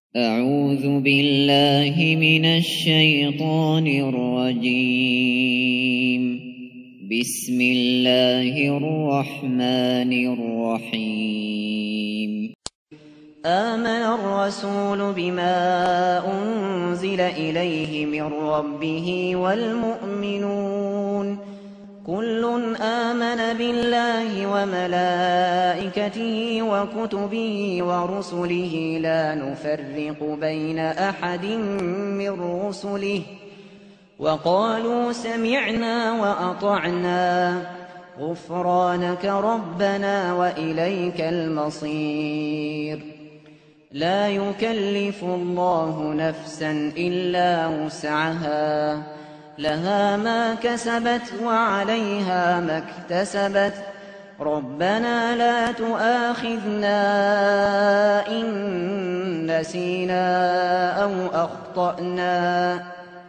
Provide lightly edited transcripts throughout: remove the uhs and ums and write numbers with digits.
أعوذ بالله من الشيطان الرجيم. بسم الله الرحمن الرحيم. آمن الرسول بما أنزل إليه من ربه والمؤمنون كل آمن بالله وملائكته وكتبه ورسله لا نفرق بين أحد من رسله وقالوا سمعنا وأطعنا غفرانك ربنا وإليك المصير. لا يكلف الله نفسا إلا وسعها لها ما كسبت وعليها ما اكتسبت ربنا لا تؤاخذنا إن نسينا أو أخطأنا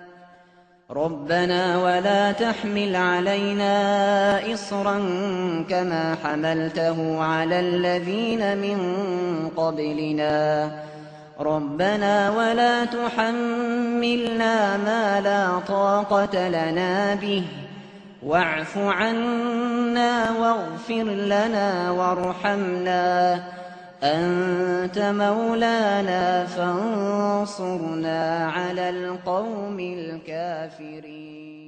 ربنا ولا تحمل علينا إصرا كما حملته على الذين من قبلنا ربنا ولا تحملنا ما لا طاقة لنا به واعف عنا واغفر لنا وارحمنا أنت مولانا فانصرنا على القوم الكافرين.